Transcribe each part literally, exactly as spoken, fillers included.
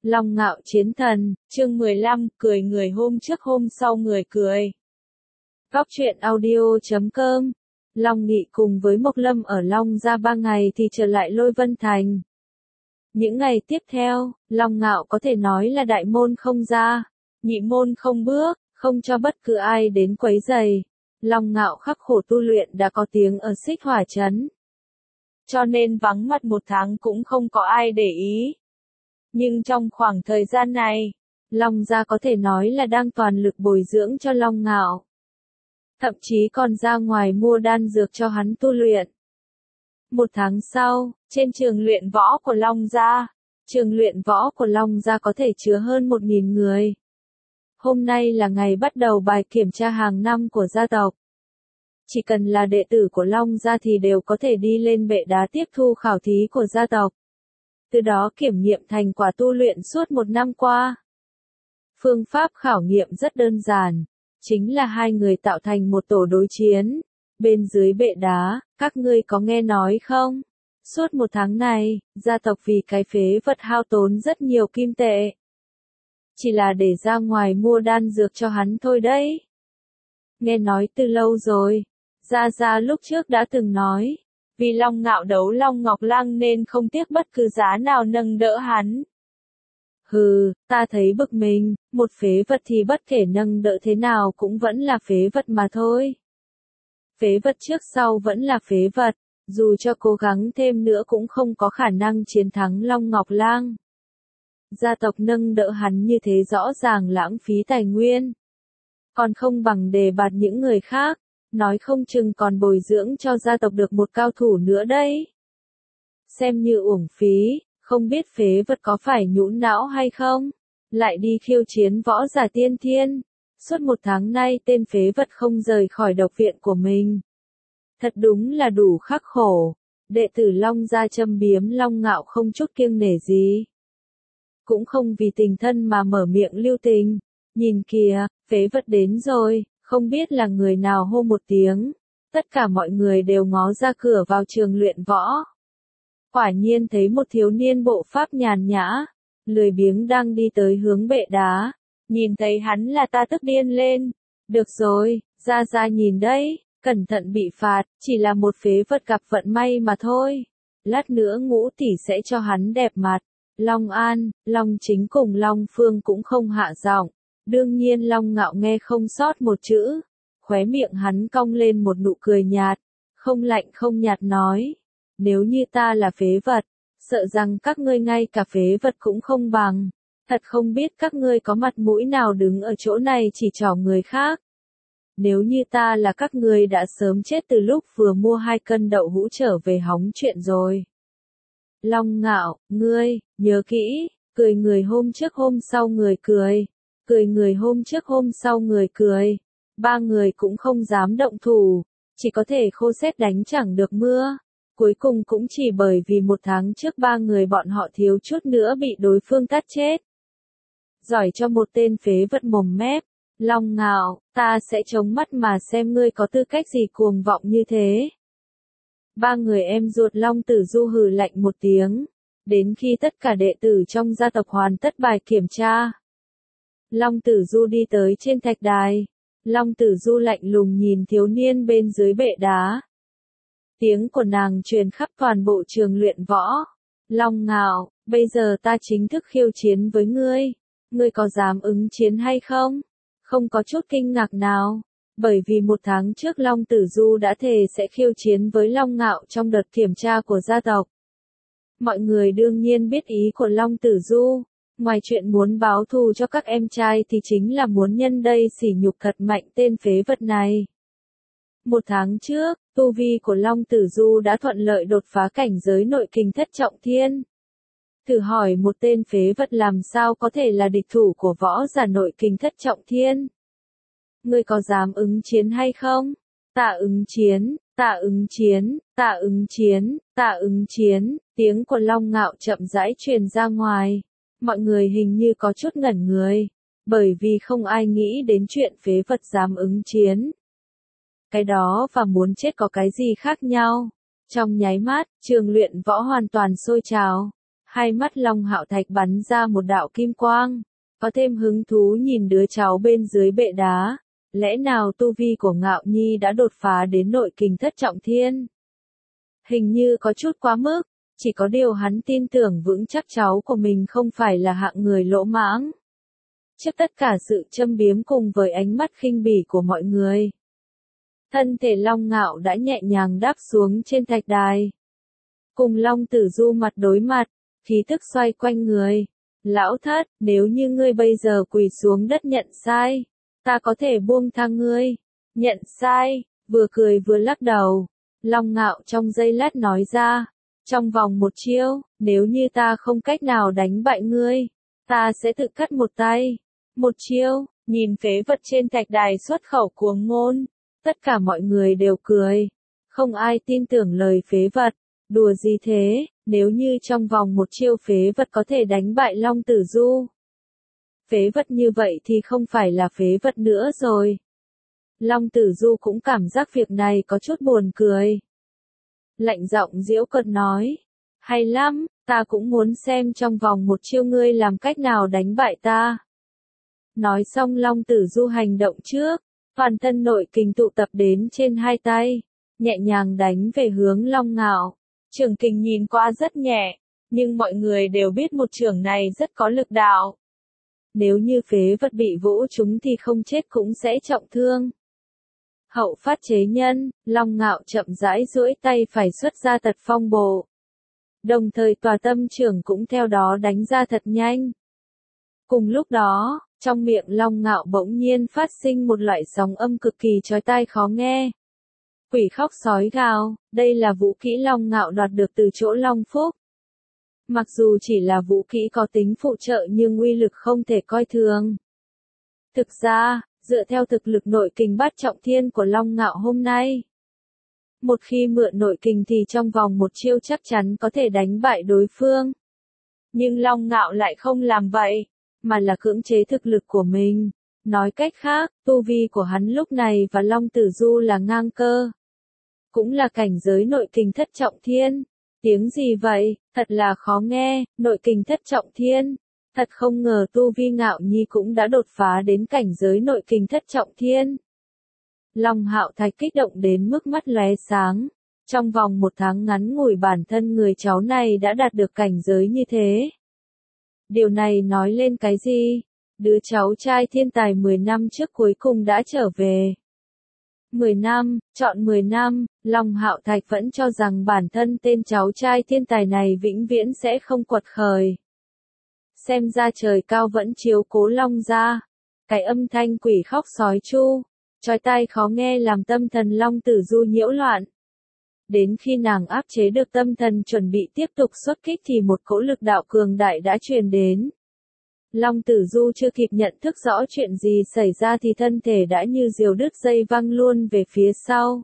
Long Ngạo chiến thần, chương mười lăm, cười người hôm trước hôm sau người cười. Góc truyện audio chấm com. Long Nghị cùng với Mộc Lâm ở Long Gia ba ngày thì trở lại Lôi Vân Thành. Những ngày tiếp theo, Long Ngạo có thể nói là đại môn không ra, nhị môn không bước, không cho bất cứ ai đến quấy rầy. Long Ngạo khắc khổ tu luyện đã có tiếng ở Xích Hỏa Trấn. Cho nên vắng mặt một tháng cũng không có ai để ý. Nhưng trong khoảng thời gian này, Long Gia có thể nói là đang toàn lực bồi dưỡng cho Long Ngạo. Thậm chí còn ra ngoài mua đan dược cho hắn tu luyện. Một tháng sau, trên trường luyện võ của Long Gia, trường luyện võ của Long Gia có thể chứa hơn một nghìn người. Hôm nay là ngày bắt đầu bài kiểm tra hàng năm của gia tộc. Chỉ cần là đệ tử của Long Gia thì đều có thể đi lên bệ đá tiếp thu khảo thí của gia tộc. Từ đó kiểm nghiệm thành quả tu luyện suốt một năm qua. Phương pháp khảo nghiệm rất đơn giản, chính là hai người tạo thành một tổ đối chiến. Bên dưới bệ đá, các ngươi có nghe nói không? Suốt một tháng này, gia tộc vì cái phế vật hao tốn rất nhiều kim tệ. Chỉ là để ra ngoài mua đan dược cho hắn thôi đấy. Nghe nói từ lâu rồi, Gia Gia lúc trước đã từng nói. Vì Long Ngạo đấu Long Ngọc Lăng nên không tiếc bất cứ giá nào nâng đỡ hắn. Hừ, ta thấy bực mình, một phế vật thì bất kể nâng đỡ thế nào cũng vẫn là phế vật mà thôi. Phế vật trước sau vẫn là phế vật, dù cho cố gắng thêm nữa cũng không có khả năng chiến thắng Long Ngọc Lang. Gia tộc nâng đỡ hắn như thế rõ ràng lãng phí tài nguyên. Còn không bằng đề bạt những người khác. Nói không chừng còn bồi dưỡng cho gia tộc được một cao thủ nữa đấy. Xem như uổng phí, không biết phế vật có phải nhũn não hay không? Lại đi khiêu chiến võ giả tiên thiên. Suốt một tháng nay tên phế vật không rời khỏi độc viện của mình. Thật đúng là đủ khắc khổ. Đệ tử Long Gia châm biếm Long Ngạo không chút kiêng nể gì. Cũng không vì tình thân mà mở miệng lưu tình. Nhìn kìa, phế vật đến rồi. Không biết là người nào hô một tiếng, tất cả mọi người đều ngó ra cửa vào trường luyện võ. Quả nhiên thấy một thiếu niên bộ pháp nhàn nhã, lười biếng đang đi tới hướng bệ đá. Nhìn thấy hắn là ta tức điên lên. Được rồi, Gia Gia nhìn đấy, cẩn thận bị phạt, chỉ là một phế vật gặp vận may mà thôi. Lát nữa Ngũ tỷ sẽ cho hắn đẹp mặt. Long An, Long Chính cùng Long Phương cũng không hạ giọng. Đương nhiên Long Ngạo nghe không sót một chữ, khóe miệng hắn cong lên một nụ cười nhạt, không lạnh không nhạt nói, nếu như ta là phế vật, sợ rằng các ngươi ngay cả phế vật cũng không bằng, thật không biết các ngươi có mặt mũi nào đứng ở chỗ này chỉ trỏ người khác. Nếu như ta là các ngươi đã sớm chết từ lúc vừa mua hai cân đậu hũ trở về hóng chuyện rồi. Long Ngạo, ngươi, nhớ kỹ, cười người hôm trước hôm sau người cười. Cười người hôm trước hôm sau người cười. Ba người cũng không dám động thủ, chỉ có thể khô sét đánh chẳng được mưa. Cuối cùng cũng chỉ bởi vì một tháng trước ba người bọn họ thiếu chút nữa bị đối phương tát chết. Giỏi cho một tên phế vật mồm mép. Long Ngạo, ta sẽ chống mắt mà xem ngươi có tư cách gì cuồng vọng như thế. Ba người em ruột Long Tử Du hừ lạnh một tiếng. Đến khi tất cả đệ tử trong gia tộc hoàn tất bài kiểm tra. Long Tử Du đi tới trên thạch đài. Long Tử Du lạnh lùng nhìn thiếu niên bên dưới bệ đá. Tiếng của nàng truyền khắp toàn bộ trường luyện võ. Long Ngạo, bây giờ ta chính thức khiêu chiến với ngươi. Ngươi có dám ứng chiến hay không? Không có chút kinh ngạc nào. Bởi vì một tháng trước Long Tử Du đã thề sẽ khiêu chiến với Long Ngạo trong đợt kiểm tra của gia tộc. Mọi người đương nhiên biết ý của Long Tử Du. Ngoài chuyện muốn báo thù cho các em trai thì chính là muốn nhân đây sỉ nhục thật mạnh tên phế vật này. Một tháng trước, tu vi của Long Tử Du đã thuận lợi đột phá cảnh giới nội kình thất trọng thiên. Thử hỏi một tên phế vật làm sao có thể là địch thủ của võ giả nội kình thất trọng thiên? Ngươi có dám ứng chiến hay không? Ta ứng chiến, ta ứng chiến, ta ứng chiến, ta ứng chiến, tiếng của Long Ngạo chậm rãi truyền ra ngoài. Mọi người hình như có chút ngẩn người, bởi vì không ai nghĩ đến chuyện phế vật dám ứng chiến. Cái đó và muốn chết có cái gì khác nhau? Trong nháy mắt, trường luyện võ hoàn toàn sôi trào. Hai mắt Long Hạo Thạch bắn ra một đạo kim quang, có thêm hứng thú nhìn đứa cháu bên dưới bệ đá. Lẽ nào tu vi của Ngạo Nhi đã đột phá đến nội kình thất trọng thiên? Hình như có chút quá mức, chỉ có điều hắn tin tưởng vững chắc cháu của mình không phải là hạng người lỗ mãng. Trước tất cả sự châm biếm cùng với ánh mắt khinh bỉ của mọi người, thân thể Long Ngạo đã nhẹ nhàng đáp xuống trên thạch đài. Cùng Long Tử Du mặt đối mặt, khí tức xoay quanh người. Lão thất, nếu như ngươi bây giờ quỳ xuống đất nhận sai, ta có thể buông tha ngươi. Nhận sai, vừa cười vừa lắc đầu. Long Ngạo trong giây lát nói ra, trong vòng một chiêu, nếu như ta không cách nào đánh bại ngươi, ta sẽ tự cắt một tay. Một chiêu, nhìn phế vật trên thạch đài xuất khẩu cuồng ngôn, tất cả mọi người đều cười. Không ai tin tưởng lời phế vật, đùa gì thế, nếu như trong vòng một chiêu phế vật có thể đánh bại Long Tử Du. Phế vật như vậy thì không phải là phế vật nữa rồi. Long Tử Du cũng cảm giác việc này có chút buồn cười. Lạnh giọng giễu cợt nói, hay lắm, ta cũng muốn xem trong vòng một chiêu ngươi làm cách nào đánh bại ta. Nói xong Long Tử Du hành động trước, toàn thân nội kình tụ tập đến trên hai tay, nhẹ nhàng đánh về hướng Long Ngạo. Trường kình nhìn qua rất nhẹ, nhưng mọi người đều biết một trường này rất có lực đạo. Nếu như phế vật bị vỗ trúng thì không chết cũng sẽ trọng thương. Hậu phát chế nhân, Long Ngạo chậm rãi duỗi tay phải xuất ra tật phong bộ. Đồng thời tòa tâm trưởng cũng theo đó đánh ra thật nhanh. Cùng lúc đó, trong miệng Long Ngạo bỗng nhiên phát sinh một loại sóng âm cực kỳ chói tai khó nghe. Quỷ khóc sói gào, đây là vũ kỹ Long Ngạo đoạt được từ chỗ Long Phúc. Mặc dù chỉ là vũ kỹ có tính phụ trợ nhưng uy lực không thể coi thường. Thực ra, dựa theo thực lực nội kình bát trọng thiên của Long Ngạo hôm nay, một khi mượn nội kình thì trong vòng một chiêu chắc chắn có thể đánh bại đối phương. Nhưng Long Ngạo lại không làm vậy, mà là cưỡng chế thực lực của mình. Nói cách khác, tu vi của hắn lúc này và Long Tử Du là ngang cơ. Cũng là cảnh giới nội kình thất trọng thiên. Tiếng gì vậy, thật là khó nghe, nội kình thất trọng thiên. Thật không ngờ tu vi Ngạo Nhi cũng đã đột phá đến cảnh giới nội kình thất trọng thiên. Long Hạo Thạch kích động đến mức mắt lóe sáng. Trong vòng một tháng ngắn ngủi bản thân người cháu này đã đạt được cảnh giới như thế. Điều này nói lên cái gì? Đứa cháu trai thiên tài mười năm trước cuối cùng đã trở về. mười năm, chọn mười năm, Long Hạo Thạch vẫn cho rằng bản thân tên cháu trai thiên tài này vĩnh viễn sẽ không quật khởi. Xem ra trời cao vẫn chiếu cố Long gia. Cái âm thanh quỷ khóc sói chu, chói tai khó nghe làm tâm thần Long Tử Du nhiễu loạn. Đến khi nàng áp chế được tâm thần chuẩn bị tiếp tục xuất kích thì một cỗ lực đạo cường đại đã truyền đến. Long Tử Du chưa kịp nhận thức rõ chuyện gì xảy ra thì thân thể đã như diều đứt dây văng luôn về phía sau.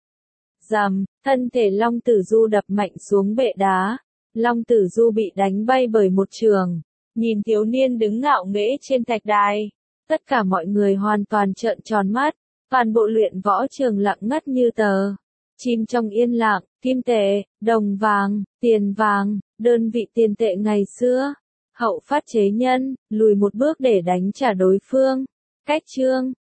Rầm, thân thể Long Tử Du đập mạnh xuống bệ đá. Long Tử Du bị đánh bay bởi một trường. Nhìn thiếu niên đứng ngạo nghễ trên thạch đài. Tất cả mọi người hoàn toàn trợn tròn mắt. Toàn bộ luyện võ trường lặng ngắt như tờ. Chim trong yên lặng, kim tệ, đồng vàng, tiền vàng, đơn vị tiền tệ ngày xưa. Hậu phát chế nhân, lùi một bước để đánh trả đối phương. Cách chương.